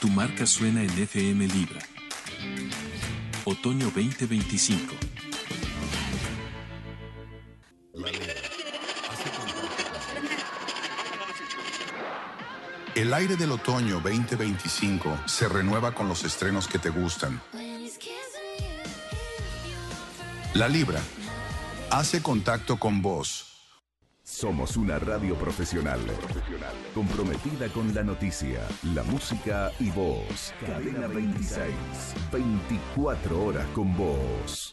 marca suena en FM Libra. Otoño 2025. El aire del otoño 2025 se renueva con los estrenos que te gustan. La Libra hace contacto con vos. Somos una radio profesional, comprometida con la noticia, la música y vos. Cadena 26, 24 horas con vos.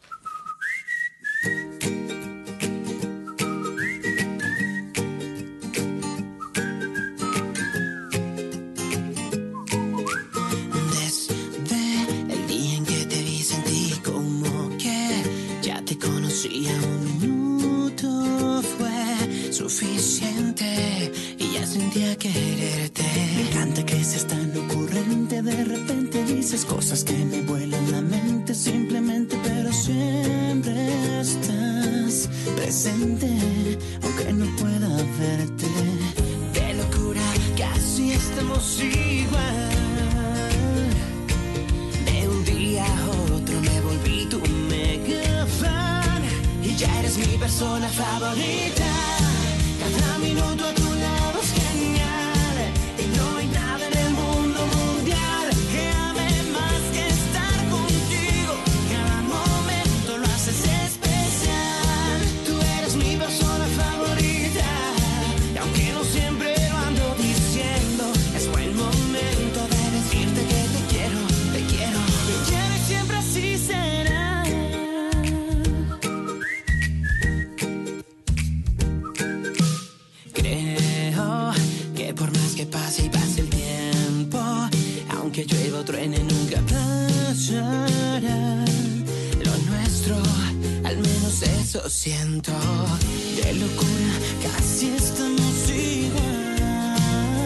Desde el día en que te vi sentí como que ya te conocía. Un minuto fue suficiente y ya sentía quererte. Me encanta que seas tan ocurrente. De repente dices cosas que me vuelan la mente simplemente, pero siempre estás presente, aunque no pueda verte. Qué locura, casi estamos igual. De un día a otro me volví tu mega fan y ya eres mi persona favorita. Cada minuto a tu lado es genial y no hay nada en el mundo mundial que ame más que estar contigo. Cada momento lo haces especial. Tú eres mi persona favorita y aunque no siempre lo ando diciendo, es buen momento de decirte que te quiero y siempre así será. Creo que por más que pase y pase el tiempo, aunque llueva o truene nunca pasará. Lo nuestro, al menos eso siento. Qué locura, casi estamos igual.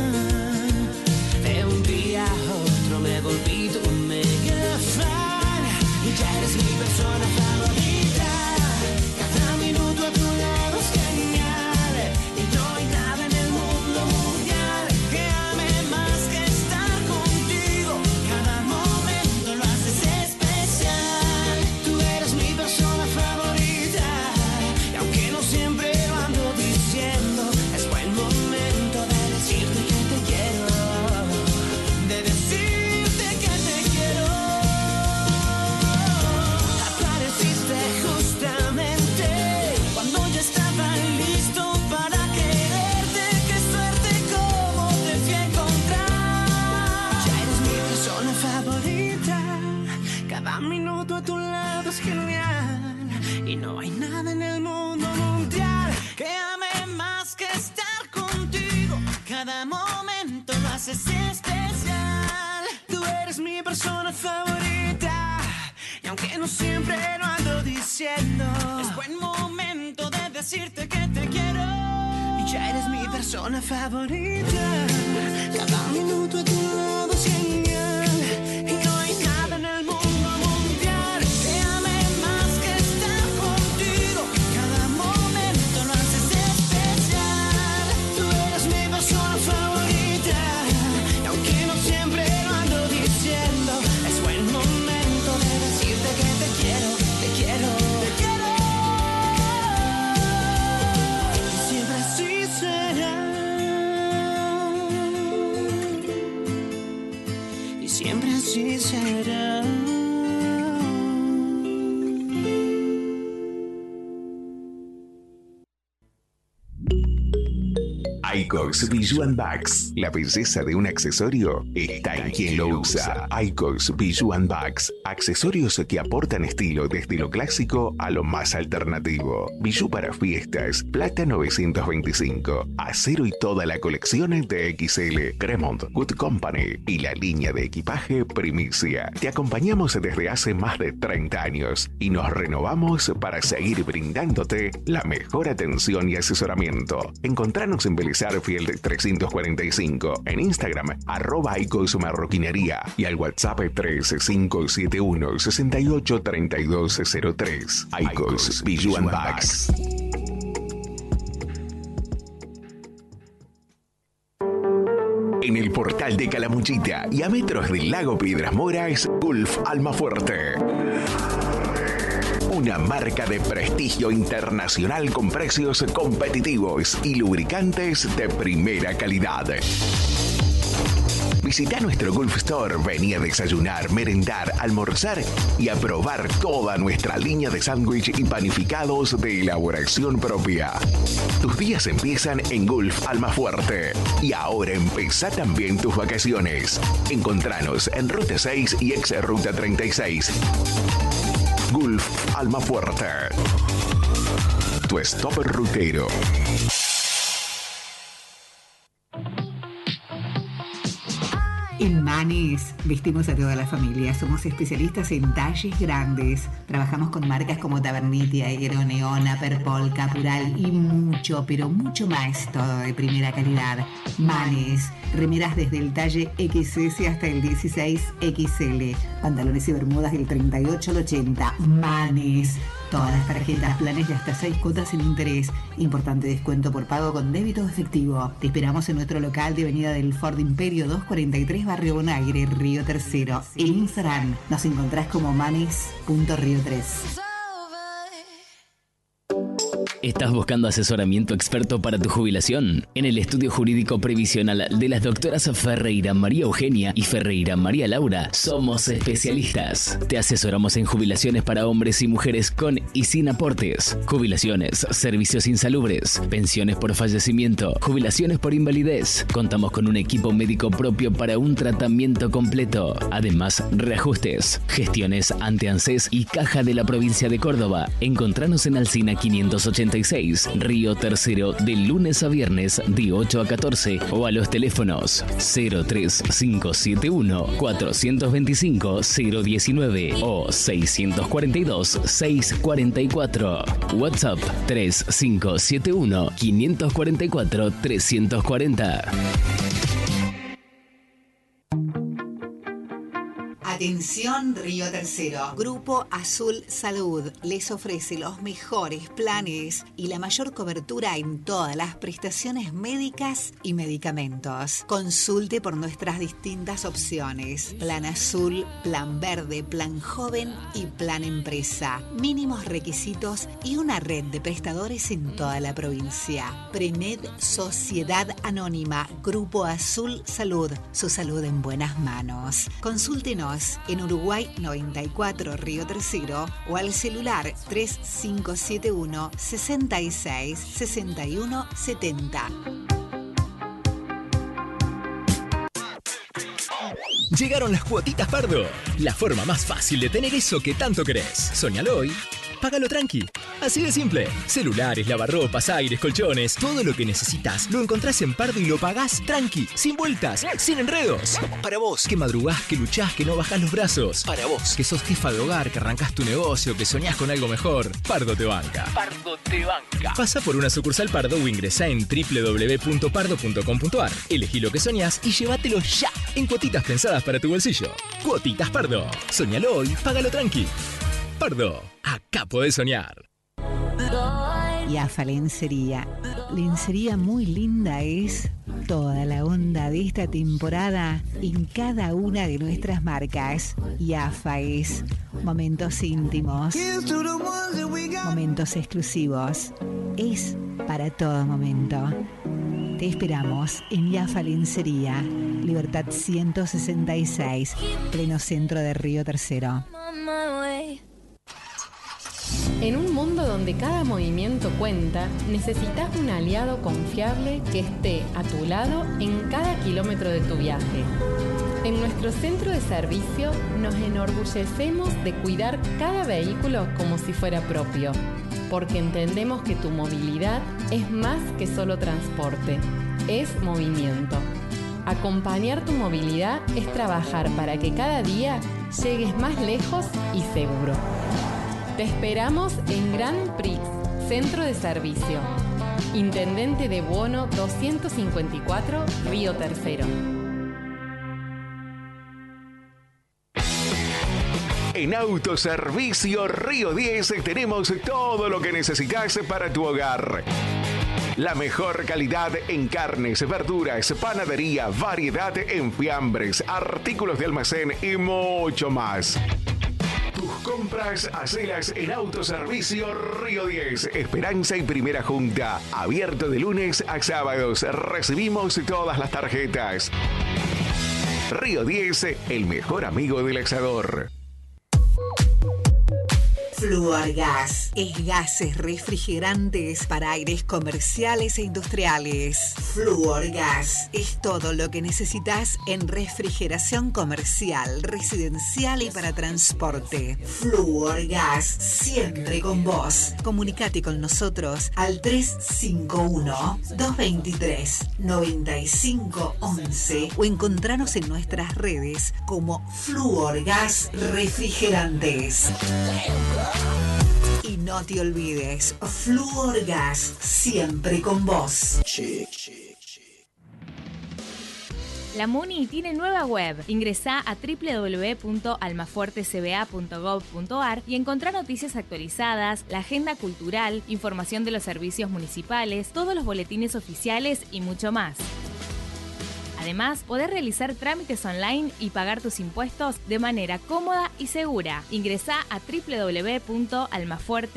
De un día a otro me volví tu mega fan y ya eres mi persona favorita. Cada minuto a tu lado es genial y no hay nada en el mundo mundial que ame más que estar contigo. Cada momento lo haces especial. Tú eres mi persona favorita y aunque no siempre lo ando diciendo, es buen momento de decirte que te quiero, de decirte que te quiero. Apareciste justamente cuando ya estaba listo para quererte. Qué suerte como te fui a encontrar. Ya eres mi persona favorita. Cada minuto a tu lado es genial y no hay nada en el mundo mundial que ame más que estar contigo. Cada momento lo haces especial. Tú eres mi persona favorita y aunque no siempre lo ando diciendo, es buen momento de decirte que te quiero y ya eres mi persona favorita. Cada minuto a tu lado es genial y no hay nada en el mundo mundial que ame más que estar contigo. Cada momento lo haces especial. Tú eres mi persona favorita y aunque no siempre lo ando diciendo, es buen momento de decirte que te quiero, te quiero, te quiero. Y siempre así será. Y siempre así será. Icox Bijou and Bags. La belleza de un accesorio está en quien lo usa. Icox Bijou and Bags. Accesorios que aportan estilo desde lo clásico a lo más alternativo. Bijou para fiestas. Plata 925. Acero y toda la colección de XL. Cremont, Good Company y la línea de equipaje Primicia. Te acompañamos desde hace más de 30 años y nos renovamos para seguir brindándote la mejor atención y asesoramiento. Encontranos en Belizar Field 345, en Instagram @Icos Marroquinería y al WhatsApp 3571 68 3203. Icos Bijou and Bags. En el portal de Calamuchita y a metros del lago Piedras Moras, Gulf Almafuerte. Una marca de prestigio internacional con precios competitivos y lubricantes de primera calidad. Visita nuestro Gulf Store, vení a desayunar, merendar, almorzar y a probar toda nuestra línea de sándwich y panificados de elaboración propia. Tus días empiezan en Gulf Almafuerte y ahora empezá también tus vacaciones. Encontranos en Ruta 6 y ex Ruta 36. Gulf Almafuerte. Tu stop rutero. En Manes vestimos a toda la familia. Somos especialistas en talles grandes. Trabajamos con marcas como Tabernitia, Aero, Neon, Perpol, Capural y mucho, pero mucho más. Todo de primera calidad. Manes. Remeras desde el talle XS hasta el 16XL. Pantalones y bermudas del 38 al 80. Manes. Todas las tarjetas, planes de hasta 6 cuotas sin interés. Importante descuento por pago con débito efectivo. Te esperamos en nuestro local de Avenida del Ford Imperio 243, Barrio Bonaire, Río Tercero. En Instagram nos encontrás como manes.rio3. ¿Estás buscando asesoramiento experto para tu jubilación? En el Estudio Jurídico Previsional de las doctoras Ferreira María Eugenia y Ferreira María Laura, somos especialistas. Te asesoramos en jubilaciones para hombres y mujeres con y sin aportes, jubilaciones, servicios insalubres, pensiones por fallecimiento, jubilaciones por invalidez. Contamos con un equipo médico propio para un tratamiento completo. Además, reajustes, gestiones ante ANSES y Caja de la Provincia de Córdoba. Encontranos en Alsina 586, Río Tercero, de lunes a viernes de 8 a 14 o a los teléfonos 03571 425 019 o 642 644. WhatsApp 3571 544 340. Atención Río Tercero. Grupo Azul Salud les ofrece los mejores planes y la mayor cobertura en todas las prestaciones médicas y medicamentos. Consulte por nuestras distintas opciones. Plan Azul, Plan Verde, Plan Joven y Plan Empresa. Mínimos requisitos y una red de prestadores en toda la provincia. Premed Sociedad Anónima. Grupo Azul Salud. Su salud en buenas manos. Consúltenos en Uruguay 94 Río Tercero o al celular 3571 66 61 70. Llegaron las cuotitas Pardo, la forma más fácil de tener eso que tanto querés. Soñalo hoy, págalo tranqui. Así de simple. Celulares, lavarropas, aires, colchones, todo lo que necesitas lo encontrás en Pardo y lo pagás tranqui, sin vueltas, sin enredos. Para vos, que madrugás, que luchás, que no bajás los brazos. Para vos, que sos jefa de hogar, que arrancás tu negocio, que soñás con algo mejor. Pardo te banca. Pardo te banca. Pasa por una sucursal Pardo o ingresá en www.pardo.com.ar. Elegí lo que soñás y llévatelo ya, en cuotitas pensadas para tu bolsillo. Cuotitas Pardo. Soñalo hoy, págalo tranqui. Pardo, acá podés soñar. Yafa Lencería. Lencería muy linda es toda la onda de esta temporada en cada una de nuestras marcas. Yafa es momentos íntimos, momentos exclusivos. Es para todo momento. Te esperamos en Yafa Lencería, Libertad 166, pleno centro de Río Tercero. En un mundo donde cada movimiento cuenta, necesitas un aliado confiable que esté a tu lado en cada kilómetro de tu viaje. En nuestro centro de servicio nos enorgullecemos de cuidar cada vehículo como si fuera propio, porque entendemos que tu movilidad es más que solo transporte, es movimiento. Acompañar tu movilidad es trabajar para que cada día llegues más lejos y seguro. Te esperamos en Grand Prix, Centro de Servicio. Intendente de Buono 254, Río Tercero. En Autoservicio Río 10 tenemos todo lo que necesitas para tu hogar. La mejor calidad en carnes, verduras, panadería, variedad en fiambres, artículos de almacén y mucho más. Tus compras, hacelas en Autoservicio Río 10. Esperanza y Primera Junta. Abierto de lunes a sábados. Recibimos todas las tarjetas. Río 10, el mejor amigo del asador. Fluorgas es gases refrigerantes para aires comerciales e industriales. Fluorgas es todo lo que necesitas en refrigeración comercial, residencial y para transporte. Fluorgas, siempre con vos. Comunicate con nosotros al 351-223-9511 o encontranos en nuestras redes como Fluorgas Refrigerantes. Y no te olvides, Fluorgas, siempre con vos. La MUNI tiene nueva web. Ingresá a www.almafuertecba.gov.ar y encontrá noticias actualizadas, la agenda cultural, información de los servicios municipales, todos los boletines oficiales y mucho más. Además, podés realizar trámites online y pagar tus impuestos de manera cómoda y segura. Ingresá a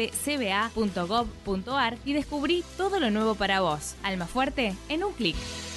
www.almafuertecba.gov.ar y descubrí todo lo nuevo para vos. Almafuerte en un clic.